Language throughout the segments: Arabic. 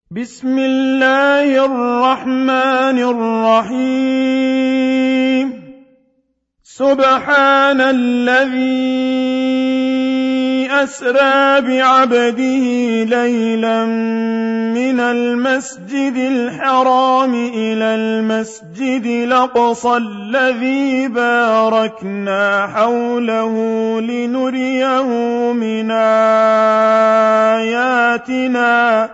بسم الله الرحمن الرحيم. سبحان الذي أسرى بعبده ليلا من المسجد الحرام إلى المسجد الأقصى الذي باركنا حوله لنريه من آياتنا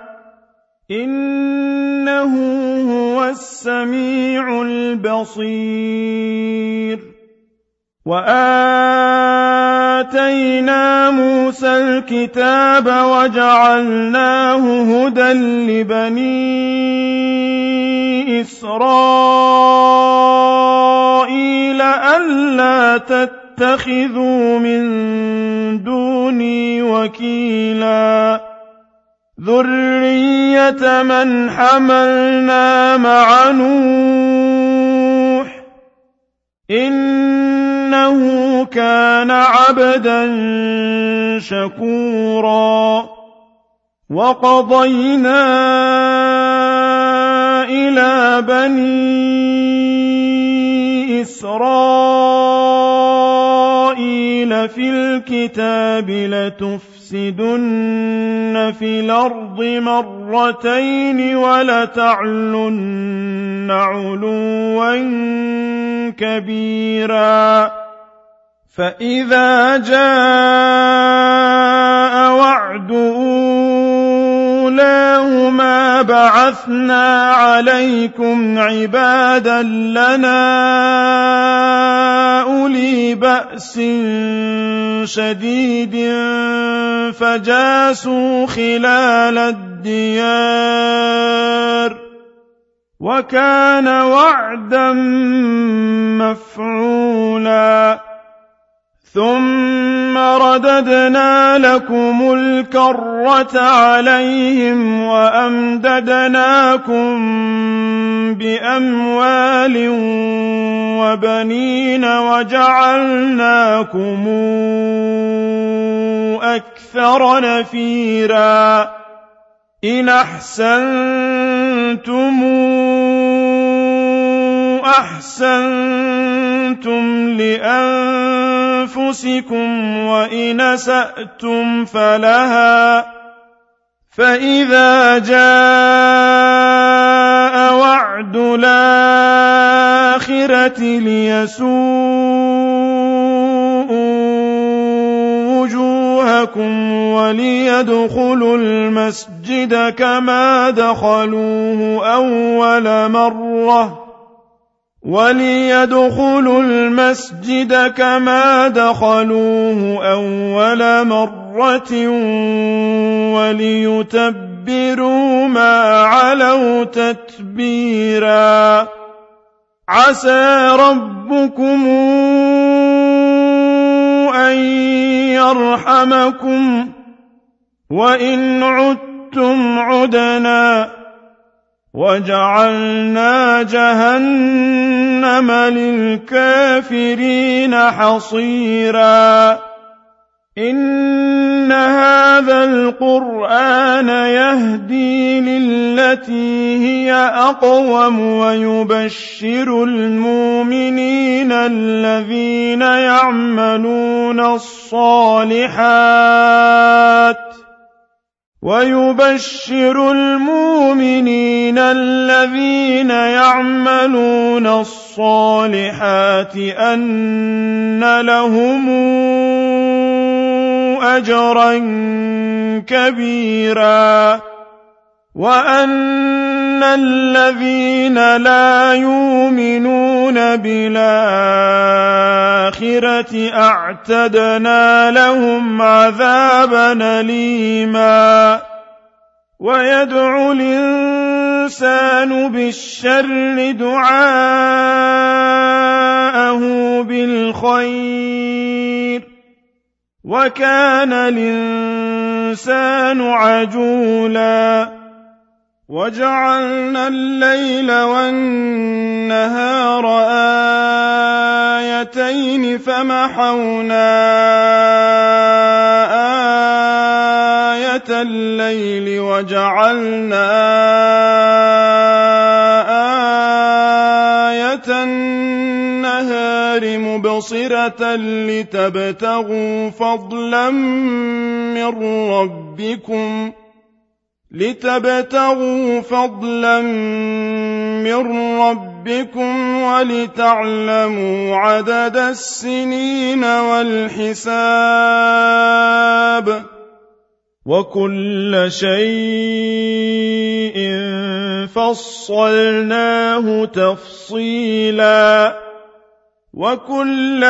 إنه هو السميع البصير. وآتينا موسى الكتاب وجعلناه هدى لبني إسرائيل ألا تتخذوا من دوني وكيلا ذرية من حملنا مع نوح إنه كان عبدا شكورا. وقضينا إلى بني إسرائيل في الكتاب لتفسدن في الأرض مرتين ولتعلن علوا كبيرا. فإذا جاء وعد أولاهما بعثنا عليكم عبادا لنا أولي بأس شديد فجاسوا خلال الديار وكان وعدا مفعولا. ثم رددنا لكم الكرة عليهم وأمددناكم بأموال وبنين وجعلناكم أكثر نفيرا. إن أحسنتم لأنفسكم وإن أسأتم فلها. فإذا جاء وعد الآخرة ليسوءوا وجوهكم وليدخلوا المسجد كما دخلوه أول مرة وليتبروا ما علوا تتبيرا. عسى ربكم أن يرحمكم وإن عدتم عدنا وجعلنا جهنم للكافرين حصيرا. إن هذا القرآن يهدي للتي هي أقوم ويبشر المؤمنين الذين يعملون الصالحات أن لهم أجرا كبيرا. وأن الذين لا يؤمنون بالآخرة أعتدنا لهم عذابا أليما. ويدعو الإنسان بالشر دعاءه بالخير وكان الإنسان عجولا. وجعلنا الليل والنهار آيتين فمحونا آية الليل وجعلنا آية النهار مبصرة لتبتغوا فضلا من ربكم ولتعلموا عدد السنين والحساب وكل شيء فصلناه تفصيلا وكل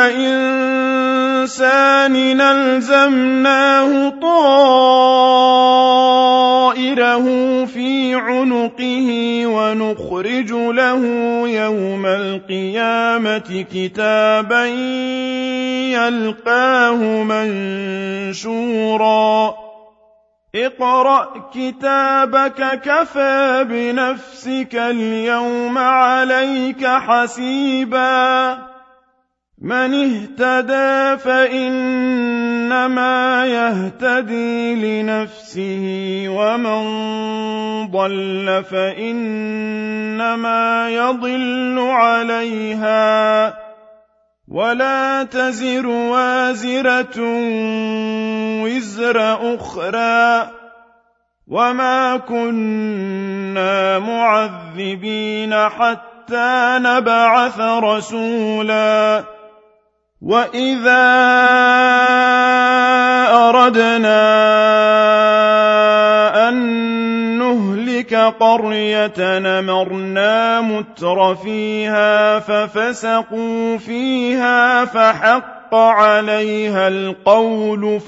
إنسان ألزمناه طائره في عنقه ونخرج له يوم القيامة كتابا يلقاه منشورا اقرأ كتابك كفى بنفسك اليوم عليك حسيبا من اهتدى فإنما يهتدي لنفسه ومن ضل فإنما يضل عليها ولا تزر وازرة وزر أخرى وما كنا معذبين حتى نبعث رسولا وإذا أردنا أن نهلك قرية أمرنا متر فيها ففسقوا فيها فحق عليها القول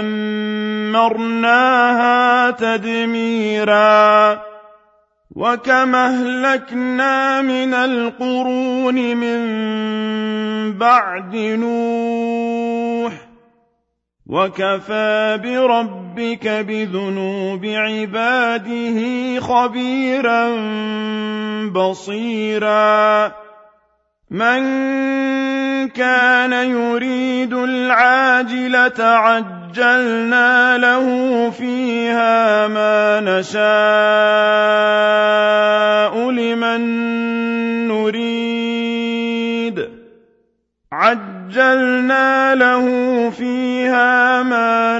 فدمرناها تدميرا وكم أهلكنا من القرون من بعد نوح وكفى بربك بذنوب عباده خبيرا بصيرا من كان يريد العاجلة عجلنا له فيها ما نشاء لمن نريد عجلنا له فيها ما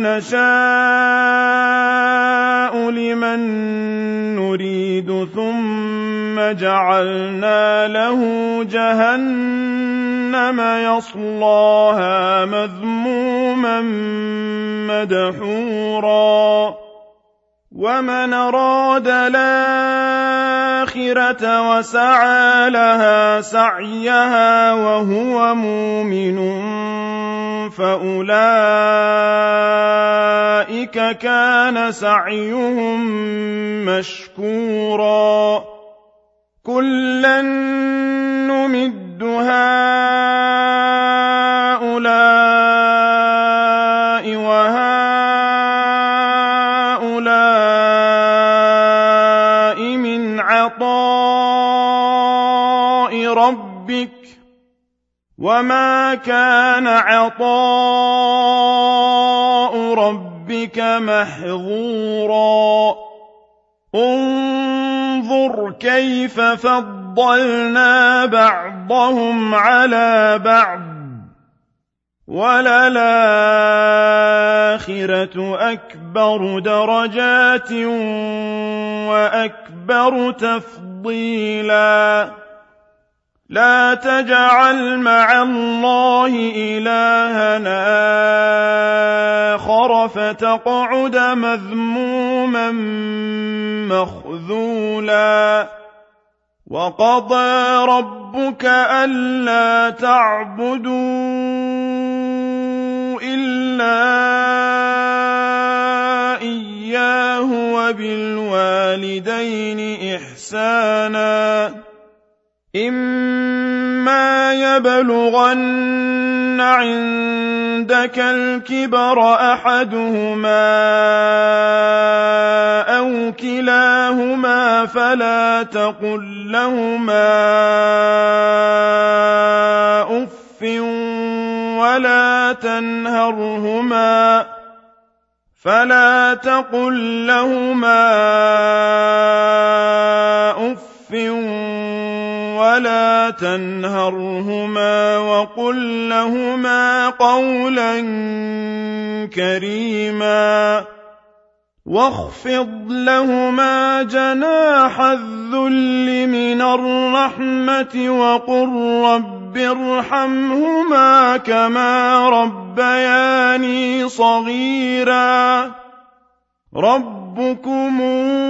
نشاء لمن نريد ثم جعلنا له جهنم يصلاها مذموما مدحورا ومن أراد الآخرة وسعى لها سعيها وهو مؤمن فأولئك كان سعيهم مشكورا كلا نمد هؤلاء وهؤلاء من عطاء ربك وما كان عطاء ربك محظورا انظر كيف فضلنا بعضهم على بعض وللآخرة أكبر درجات وأكبر تفضيلا لا تجعل مع الله إلهنا آخر فتقعد مذموما مخذولا وقضى ربك ألا تعبدوا إلا إياه وبالوالدين إحسانا إما يبلغن عندك الكبر أحدهما أو كلاهما فلا تقل لهما أف فلا تقل لهما أف ولا تنهرهما وقل لهما قولا كريما واخفض لهما جناح الذل من الرحمة وقل رب ارحمهما كما ربياني صغيرا ربكم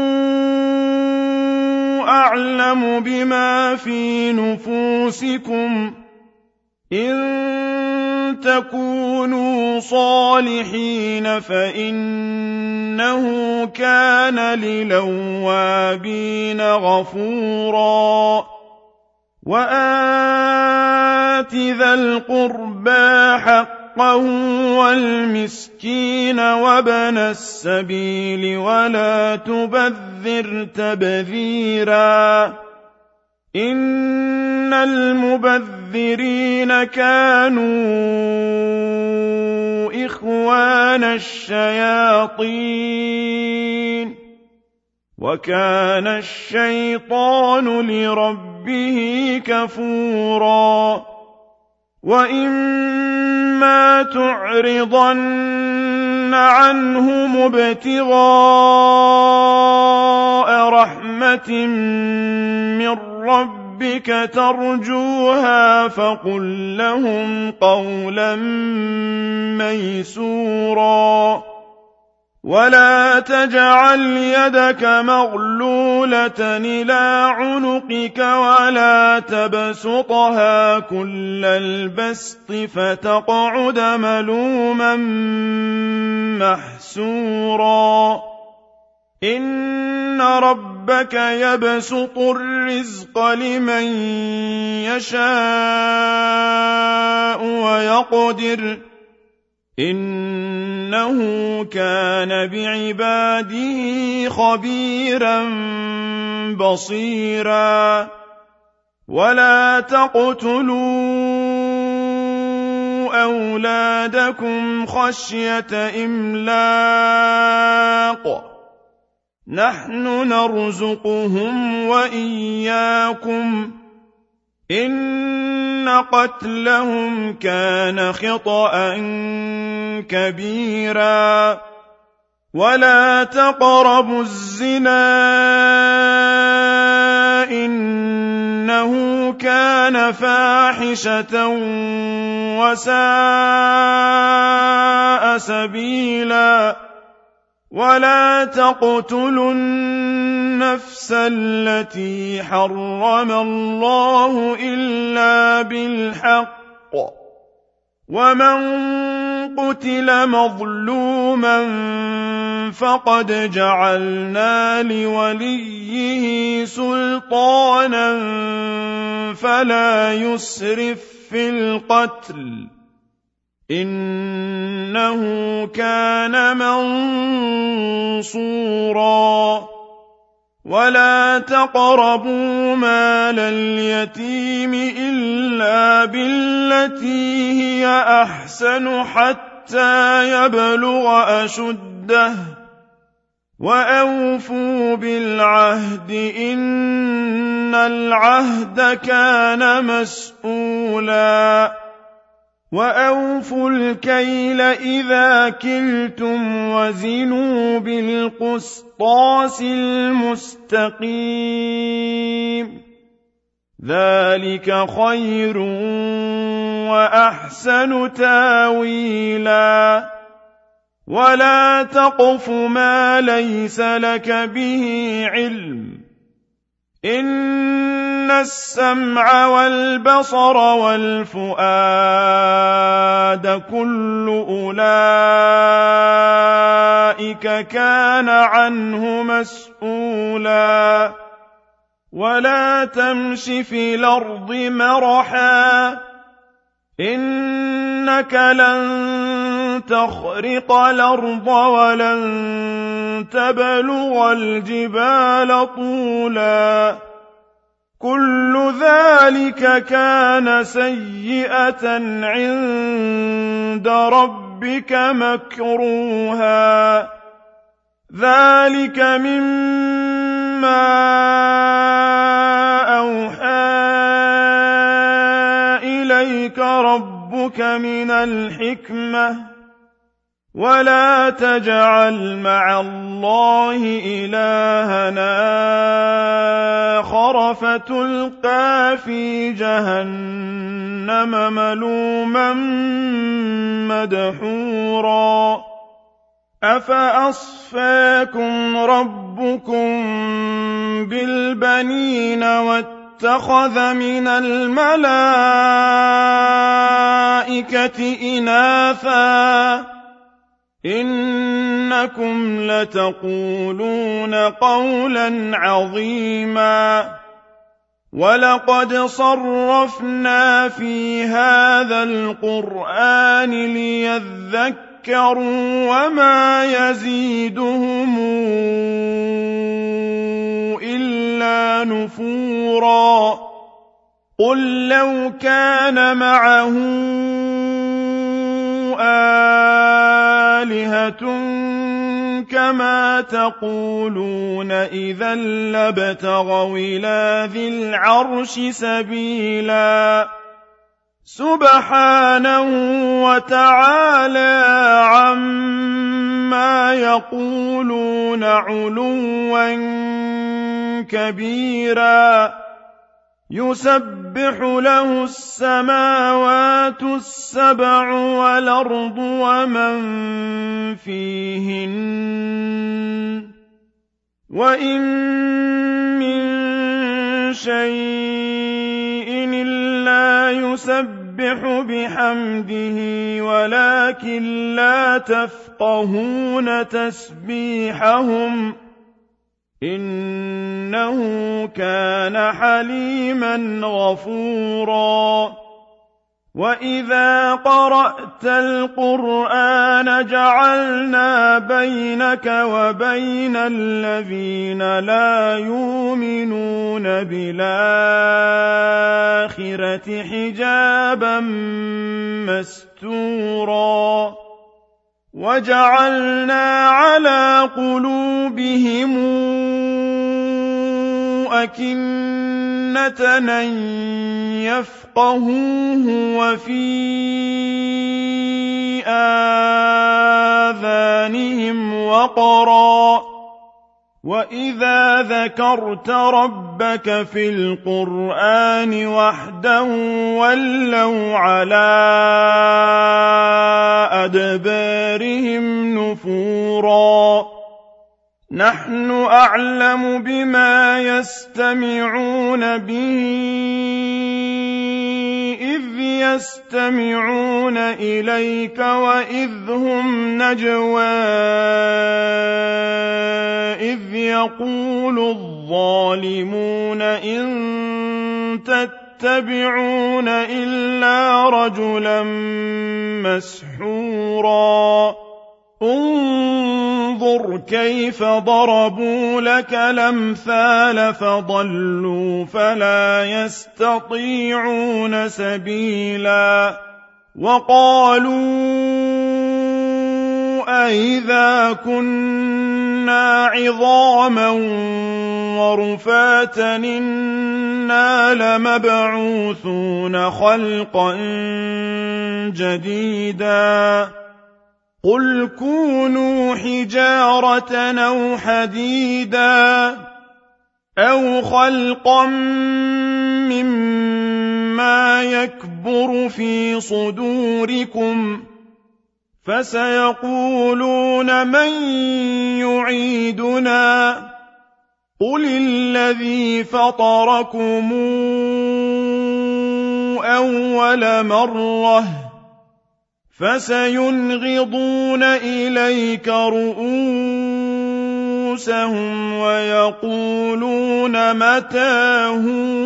أعلم بما في نفوسكم إن تكونوا صالحين فإنه كان للأوابين غفورا وآت ذا القربى حقه والمسكين وابن السبيل ولا تبذر تبذيرا إن المبذرين كانوا إخوان الشياطين وكان الشيطان لربه كفورا وإما تعرضن عنهم ابتغاء رحمة من ربك ترجوها فقل لهم قولا ميسورا ولا تجعل يدك مغلولة إلى عنقك ولا تبسطها كل البسط فتقعد ملوما محسورا إن ربك يبسط الرزق لمن يشاء ويقدر إنه كان بعباده خبيرا بصيرا ولا تقتلوا أولادكم خشية إملاق نحن نرزقهم وإياكم إن قتلهم كان خطأ كبيرا ولا تقربوا الزنا إنه كان فاحشة وساء سبيلا ولا تقتلوا النفس التي حرم الله إلا بالحق ومن قتل مظلوما فقد جعلنا لوليه سلطانا فلا يسرف في القتل إنه كان منصورا ولا تقربوا مال اليتيم إلا بالتي هي أحسن حتى يبلغ أشده وأوفوا بالعهد إن العهد كان مسؤولا وأوفوا الكيل إذا كلتم وزنوا بالقسطاس المستقيم ذلك خير وأحسن تاويلا ولا تقف ما ليس لك به علم إن السمع والبصر والفؤاد كل أولئك كان عنه مسؤولا ولا تمش في الأرض مرحا إنك لن تخرق الأرض ولن تبلغ الجبال طولا كل ذلك كان سيئة عند ربك ربك مكروها ذلك مما أوحى إليك ربك من الحكمة ولا تجعل مع الله إلهنا آخر فتلقى في جهنم ملوما مدحورا أفأصفاكم ربكم بالبنين واتخذ من الملائكة إناثا إنكم لتقولون قولا عظيما ولقد صرفنا في هذا القرآن ليذكروا وما يزيدهم إلا نفورا قل لو كان معه آلهة كما تقولون إذا لابتغوا إلى ذي العرش سبيلا سبحانه وتعالى عما يقولون علوا كبيرا يسبح له السماوات السبع والأرض ومن فيهن وإن من شيء إلا يسبح بحمده ولكن لا تفقهون تسبيحهم إنه كان حليما غفورا وإذا قرأت القرآن جعلنا بينك وبين الذين لا يؤمنون بالآخرة حجابا مستورا وجعلنا على قلوبهم أكنة أن يفقهوه وفي آذانهم وقرا وإذا ذكرت ربك في القرآن وحده ولوا على أدبارهم نفورا نحن أعلم بما يستمعون به إذ يستمعون إليك وإذ هم نجوى إذ يقول الظالمون إن تتبعون إلا رجلا مسحورا انظر كيف ضربوا لك الأمثال فضلوا فلا يستطيعون سبيلا وقالوا أئذا كنا عظاما ورفاتا إنا لمبعوثون خلقا جديدا قل كونوا حجارة أو حديدا أو خلقا مما يكبر في صدوركم فسيقولون من يعيدنا قل الذي فطركم أول مرة فسينغضون إليك رؤوسهم ويقولون متاه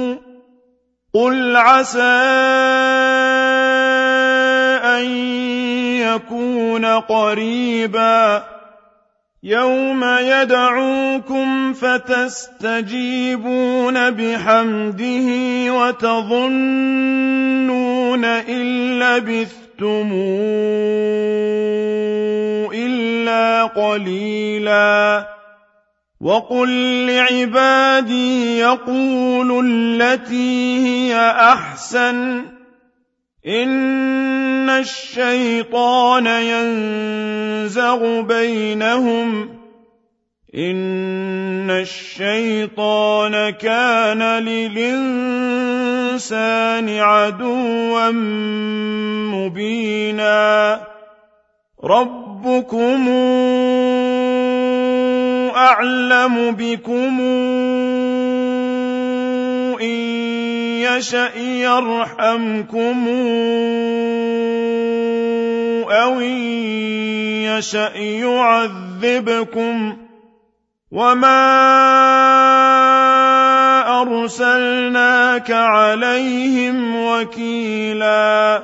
قل عسى أن يكون قريبا يوم يدعوكم فتستجيبون بحمده وتظنون إن لبثتم إلا قليلا وقل لعبادي يقولوا التي هي أحسن إن الشيطان ينزغ بينهم إن الشيطان كان للإنسان عدوا مبينا ربكم أعلم بكم إن يشأ يرحمكم أو إن يشأ يعذبكم وما أرسلناك عليهم وكيلا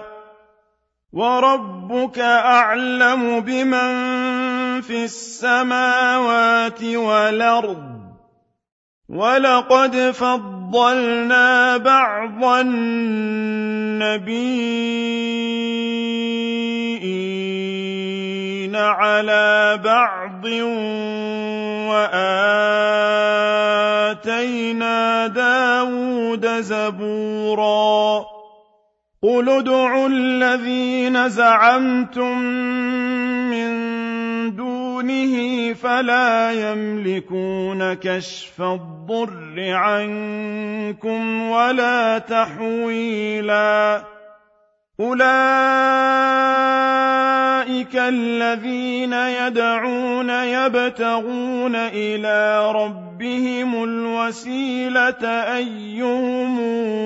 وربك أعلم بمن في السماوات والأرض ولقد فضلنا بعض النبيين على بعض وآتينا داود زبورا قل ادعوا الذين زعمتم من دونه فلا يملكون كشف الضر عنكم ولا تحويلا أولئك الذين يدعون يبتغون إلى ربهم الوسيلة أيهم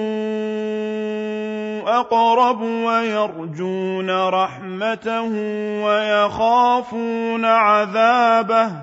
أقرب ويرجون رحمته ويخافون عذابه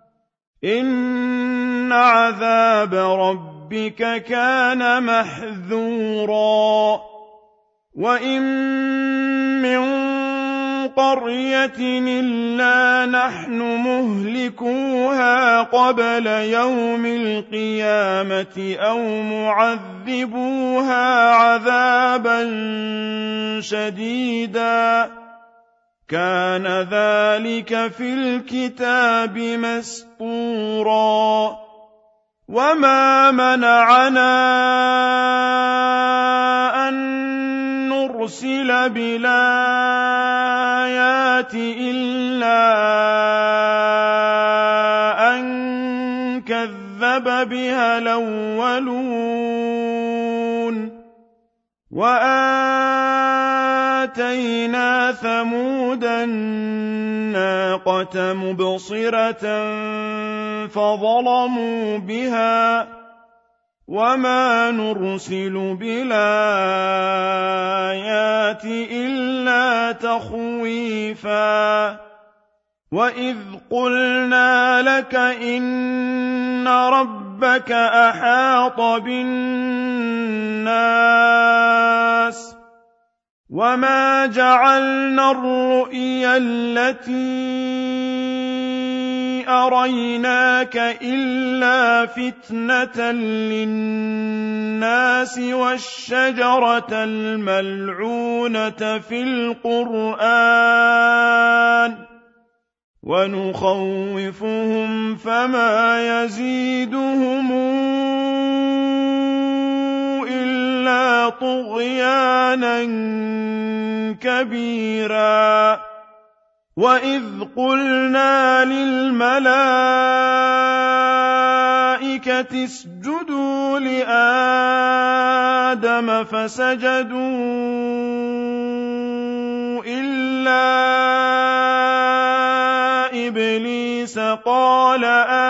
إن عذاب ربك كان محذورا وإن من قرية إلا نحن مهلكوها قبل يوم القيامة أو معذبوها عذابا شديدا كان ذلك في الكتاب مسطورا وما منعنا أن نرسل بالآيات إلا أن كذب بها الأولون وآتينا ثمود الناقة مبصرة فظلموا بها وما نرسل بالآيات إلا تخويفا وإذ قلنا لك إن ربك أحاط بالناس وما جعلنا الرؤيا التي أريناك إلا فتنة للناس والشجرة الملعونة في القرآن ونخوفهم فما يزيدهم إلا طغيانا كبيرا وإذ قلنا للملائكة اسجدوا لآدم فسجدوا إلا إبليس قال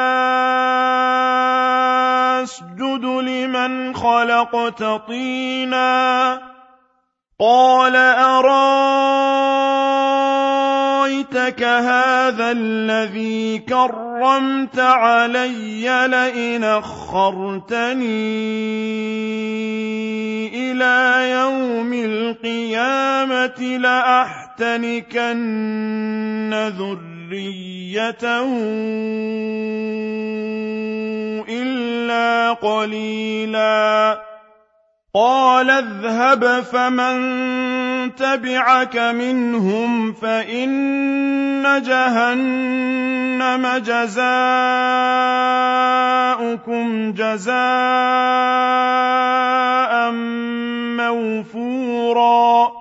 أسجد لمن خلقت طينا قال أرايتك هذا الذي كرمت علي لئن أخرتني إلى يوم القيامة لأحتنكن ذريته إلا قليلا قال اذهب فمن تبعك منهم فإن جهنم جزاؤكم جزاء موفورا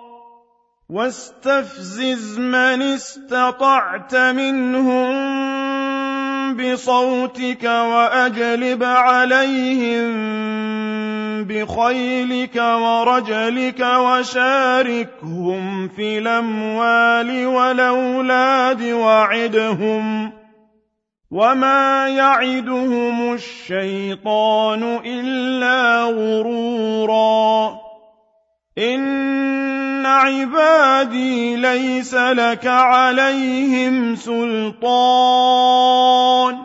واستفزز من استطعت منهم بصوتك وأجلب عليهم بخيلك ورجلك وشاركهم في الأموال والأولاد وعدهم وما يعدهم الشيطان إلا غرورا إن عبادي ليس لك عليهم سلطان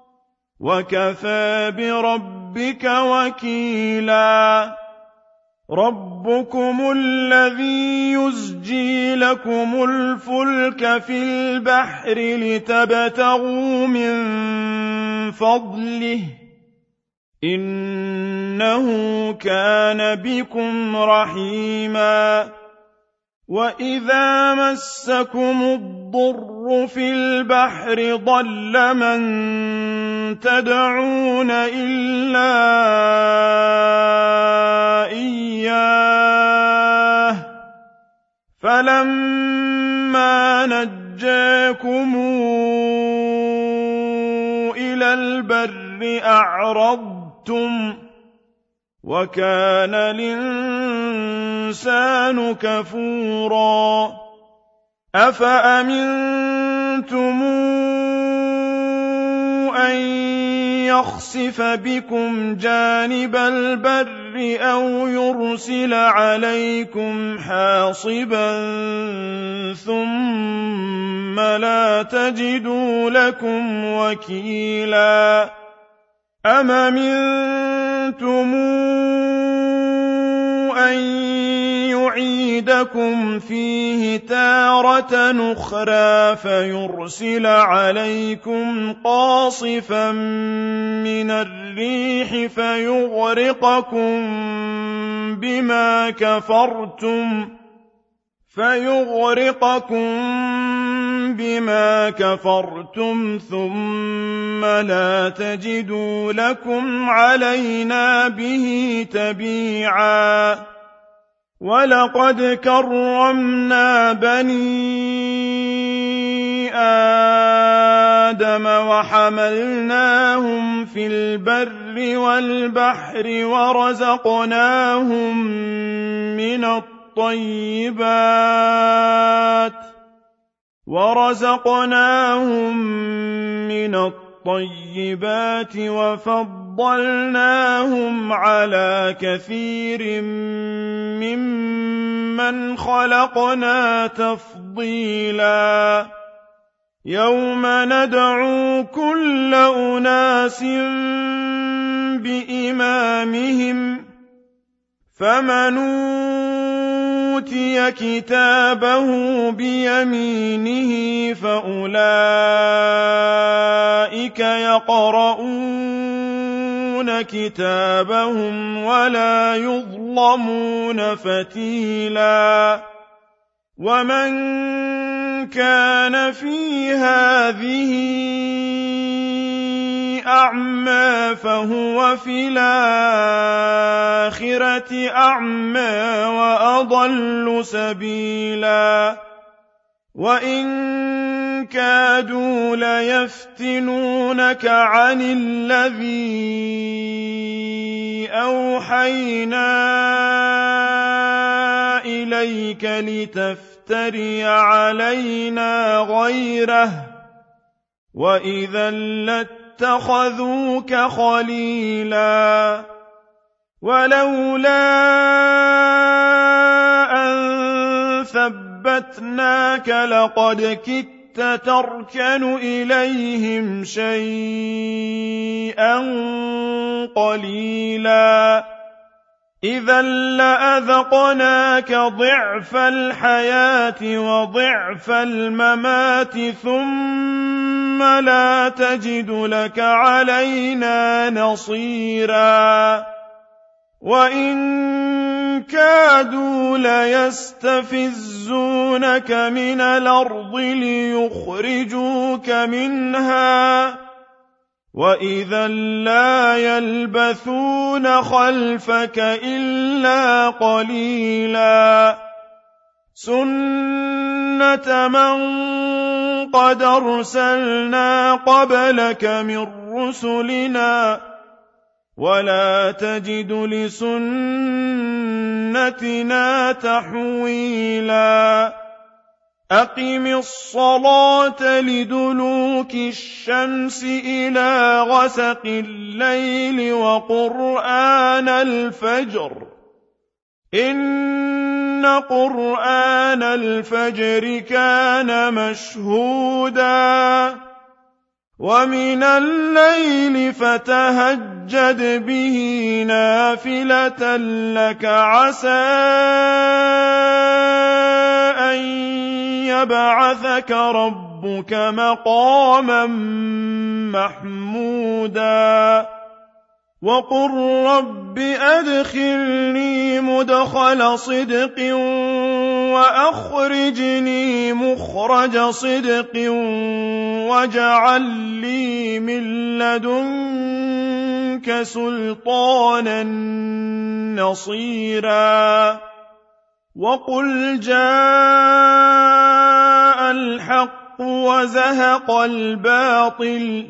وكفى بربك وكيلا ربكم الذي يزجي لكم الفلك في البحر لتبتغوا من فضله إنه كان بكم رحيما وإذا مسكم الضر في البحر ضل من تدعون إلا إياه فلما نجاكم إلى البر أعرضتم وكان الإنسان كفورا أفأمنتم أن يخسف بكم جانب البر أو يرسل عليكم حاصبا ثم لا تجدوا لكم وكيلا أم أمنتم أن يعيدكم فيه تارة أخرى فيرسل عليكم قاصفا من الريح فيغرقكم بما كفرتم ثم لا تجدوا لكم علينا به تبيعا ولقد كرمنا بني آدم وحملناهم في البر والبحر ورزقناهم من الطيبات وفضلناهم على كثير ممن خلقنا تفضيلا يوم ندعو كل أناس بإمامهم فمن أوتي كتابه بيمينه فأولئك يقرؤون كتابهم ولا يظلمون فتيلا ومن كان في هذه أعمى فهو في الآخرة أعمى وأضل سبيلا وإن كادوا ليفتنونك عن الذي أوحينا إليك لتفتري علينا غيره وإذا لاتخذوك خليلا ولولا أن ثبتناك لقد كدت تركن إليهم شيئا قليلا إذا لأذقناك ضعف الحياة وضعف الممات ثم لا تجد لك علينا نصيرا وإن كادوا ليستفزونك من الأرض ليخرجوك منها وإذا لا يلبثون خلفك إلا قليلا سنة من قد أرسلنا قبلك من رسلنا ولا تجد لسنتنا تحويلا أقم الصلاة لدلوك الشمس إلى غسق الليل وقرآن الفجر إن قرآن الفجر كان مشهودا ومن الليل فتهجد به نافلة لك عسى أن يبعثك ربك مقاما محمودا وقل رب أدخلني مدخل صدق وأخرجني مخرج صدق واجعل لي من لدنك سلطانا نصيرا وقل جاء الحق وزهق الباطل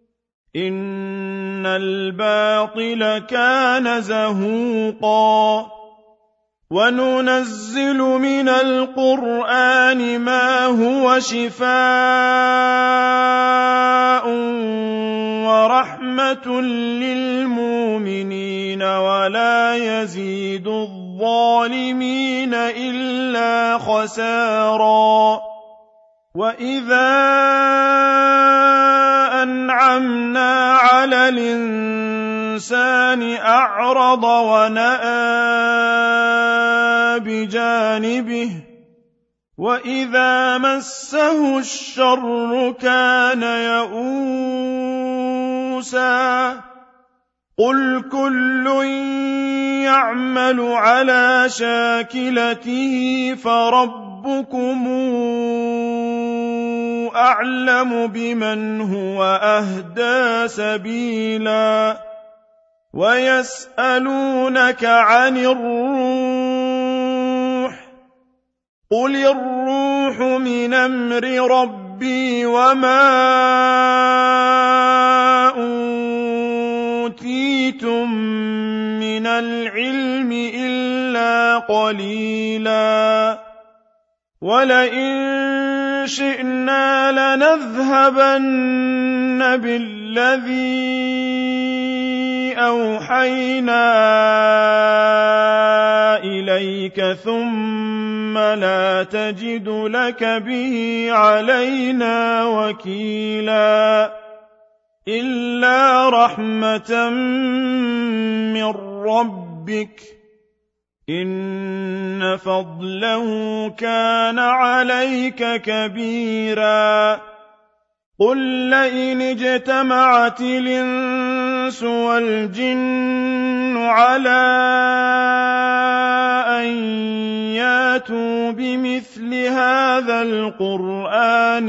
إن الباطل كان زهوقا وننزل من القرآن ما هو شفاء ورحمة للمؤمنين ولا يزيد الظالمين إلا خسارا وإذا أنعمنا على الإنسان أعرض ونأى بجانبه وإذا مسه الشر كان يئوسا قل كل يعمل على شاكلته فربكم أعلم بمن هو أهدى سبيلا ويسألونك عن الروح قل الروح من أمر ربي وما أوتيتم من العلم إلا قليلا ولئن شئنا لنذهبن بالذي أوحينا إليك ثم لا تجد لك به علينا وكيلا إلا رحمة من ربك إن فضله كان عليك كبيرا قل لئن اجتمعت الإنس والجن على أن ياتوا بمثل هذا القرآن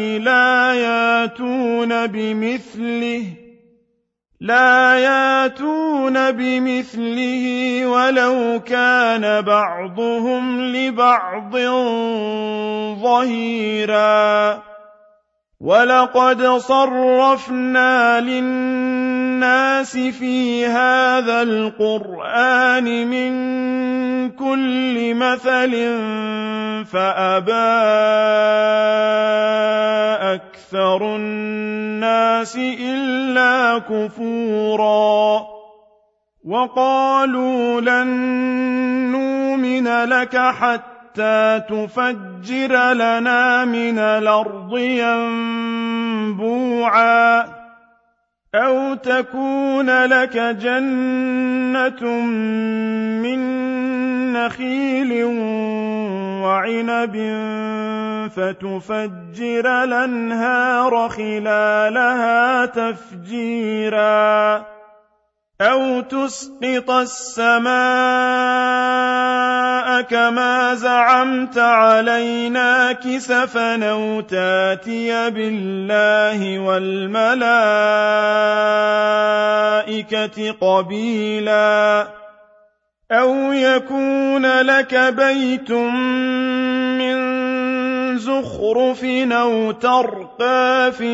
لا ياتون بمثله ولو كان بعضهم لبعض ظهيرا ولقد صرفنا للناس في هذا القرآن من كل مثل فأبى أكثر الناس إلا كفورا وقالوا لن نؤمن لك حتى تفجر لنا من الأرض ينبوعا أو تكون لك جنة من نخيل وعنب فتفجر الأنهار خلالها تفجيرا أَوْ تُسْقِطَ السَّمَاءَ كَمَا زَعَمْتَ عَلَيْنَا كِسَفًا أَوْ تَأْتِيَ بِاللَّهِ وَالْمَلَائِكَةِ قَبِيلًا أَوْ يَكُونَ لَكَ بَيْتٌ مِّن زُخْرُفٍ أَوْ تَرْقَىٰ فِي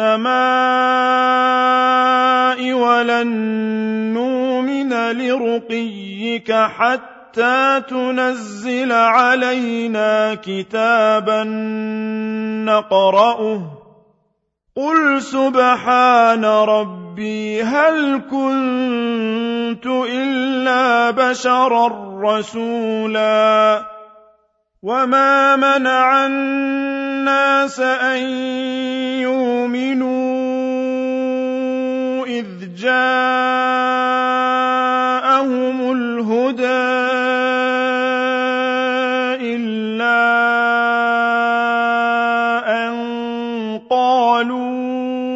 السَّمَاءِ وَلَن نُّؤْمِنَ لِرُقِيِّكَ حَتَّىٰ تُنَزِّلَ عَلَيْنَا كِتَابًا نَّقْرَؤُهُ ۗ قُلْ سُبْحَانَ رَبِّي هَلْ كُنتُ إِلَّا بَشَرًا رَّسُولًا وَمَا مَنَعَ النَّاسَ أَن يُؤْمِنُوا إِذْ جَاءَهُمُ الْهُدَىٰ إِلَّا أَن قَالُوا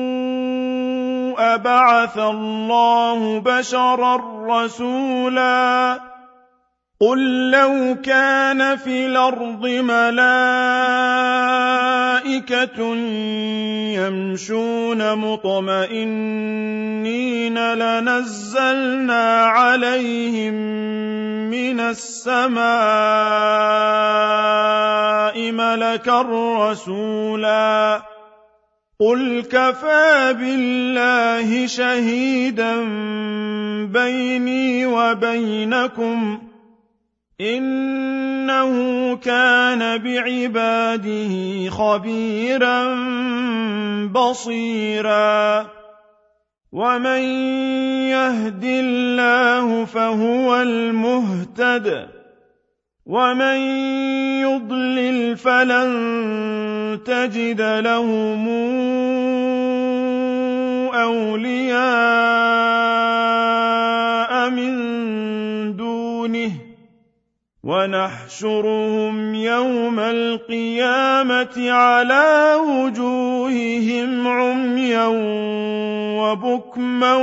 أَبَعَثَ اللَّهُ بَشَرًا رَّسُولًا قُل لَّوْ كَانَ فِي الْأَرْضِ مَلَائِكَةٌ يَمْشُونَ مُطْمَئِنِّينَ لَنَزَّلْنَا عَلَيْهِم مِّنَ السَّمَاءِ مَلَكًا رَّسُولًا قُلْ كَفَىٰ بِاللَّهِ شَهِيدًا بَيْنِي وَبَيْنَكُمْ ۚ إِنَّهُ كَانَ بِعِبَادِهِ خَبِيرًا بَصِيرًا وَمَن يَهْدِ اللَّهُ فَهُوَ الْمُهْتَدِ ۖ وَمَن يُضْلِلْ فَلَن تَجِدَ لَهُمْ أَوْلِيَاءَ مِن دُونِهِ ۖ وَنَحْشُرُهُمْ يَوْمَ الْقِيَامَةِ عَلَىٰ وُجُوهِهِمْ عُمْيًا وَبُكْمًا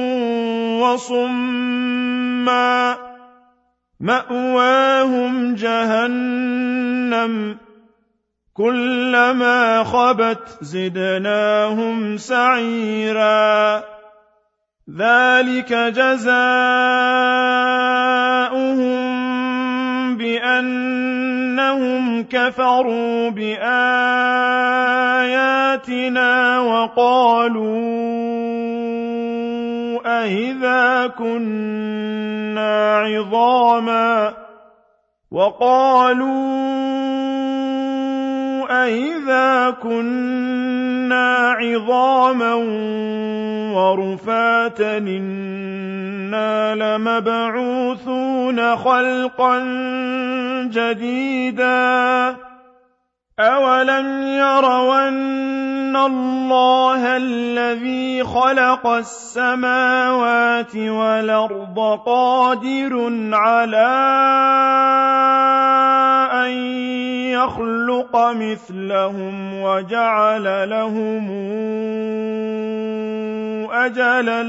وَصُمًّا ۖ مَّأْوَاهُمْ جَهَنَّمُ ۖ كُلَّمَا خَبَتْ زِدْنَاهُمْ سَعِيرًا ذَٰلِكَ جَزَاؤُهُم بِأَنَّهُمْ كَفَرُوا بِآيَاتِنَا وَقَالُوا أَإِذَا كُنَّا عِظَامًا وَرُفَاتًا إِنَّا لَمَبْعُوثُونَ خَلْقًا جَدِيدًا أَوَلَمْ يَرَوْا أَنَّ اللَّهَ الَّذِي خَلَقَ السَّمَاوَاتِ وَالْأَرْضَ قَادِرٌ عَلَىٰ أَن يَخْلُقَ مِثْلَهُمْ وَجَعَلَ لَهُمْ أَجَلًا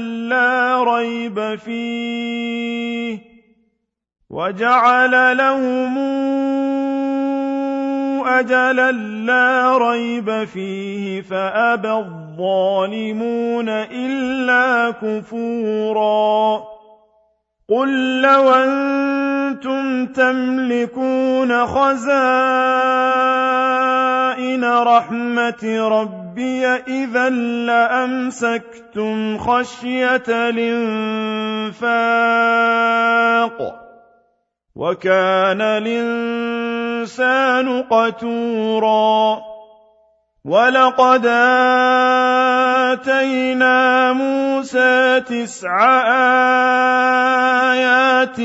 لَّا رَيْبَ فِيهِ فَأَبَى الظَّالِمُونَ إِلَّا كُفُورًا قُل لَّوْ أَنتُمْ تَمْلِكُونَ خَزَائِنَ رَحْمَةِ رَبِّي إِذًا لَّأَمْسَكْتُمْ خَشْيَةَ الْإِنفَاقِ ۚ وَكَانَ الْإِنسَانُ قَتُورًا وَلَقَدْ آتَيْنَا مُوسَىٰ 9 آيَاتٍ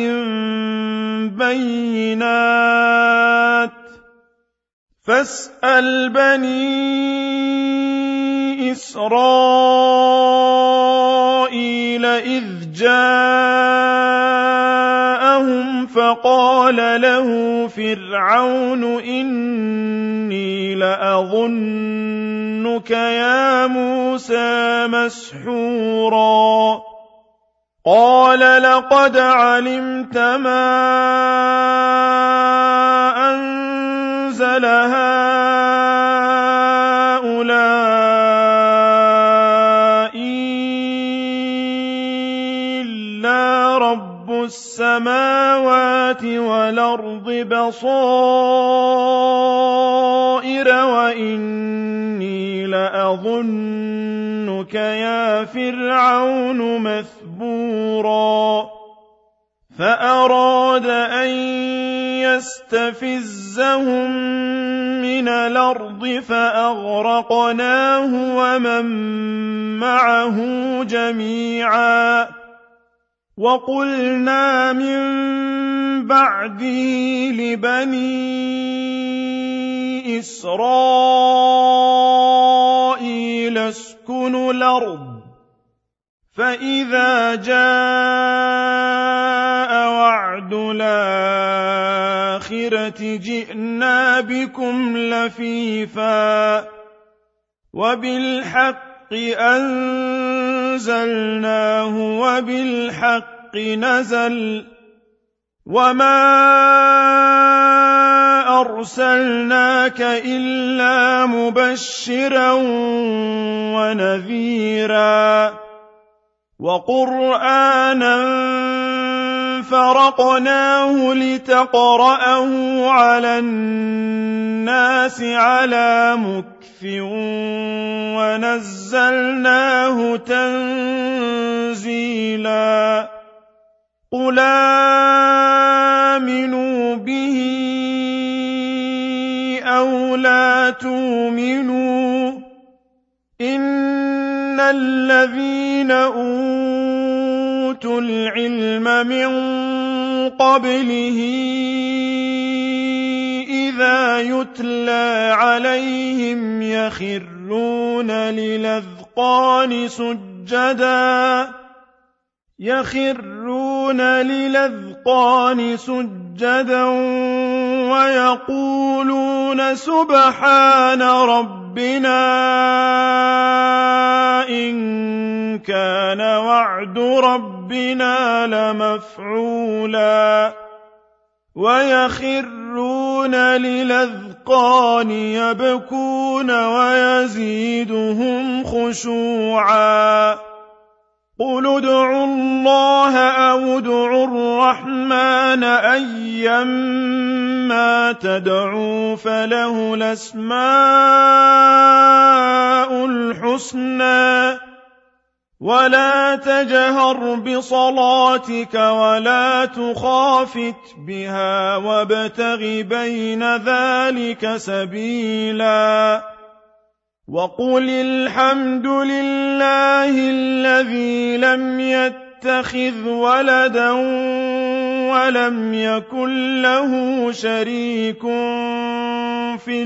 بَيِّنَاتٍ فَاسْأَلْ بَنِي إِسْرَائِيلَ إِذْ جَاءَهُمْ فَقَالَ لَهُ فِرْعَوْنُ إِنِّي لَأَظُنُّكَ يَا مُوسَىٰ مَسْحُورًا قال لقد علمت ما أنزل هؤلاء إلا رب السماوات والأرض بصائر وإني لأظنك يا فرعون مثبورا فأراد أن يستفزهم من الأرض فأغرقناه ومن معه جميعا وقلنا من بعده لبني إسرائيل اسكنوا الأرض فإذا جاء وعد الآخرة جئنا بكم لفيفا وبالحق أنزلناه وبالحق نزل وما أرسلناك إلا مبشرا ونذيرا وقرآنا فرقناه لتقرأه على الناس على مكث ونزلناه تنزيلا قل آمنوا به أو لا تؤمنوا إن الذين أوتوا العلم من قبله إذا يتلى عليهم يخرون للأذقان سجدا ويقولون سبحان ربنا إن كان وعد ربنا لمفعولا ويخرون للأذقان يبكون ويزيدهم خشوعا قل ادعوا الله أو ادعوا الرحمن أيما تدعوا فله الأسماء الحسنى ولا تجهر بصلاتك ولا تخافت بها وابتغ بين ذلك سبيلا وقل الحمد لله الذي لم يتخذ ولدا ولم يكن له شريك في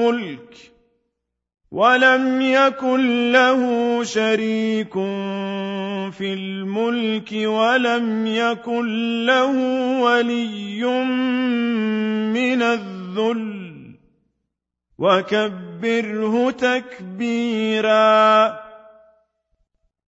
الملك ولم يكن له ولي من الذل وكبره تكبيرا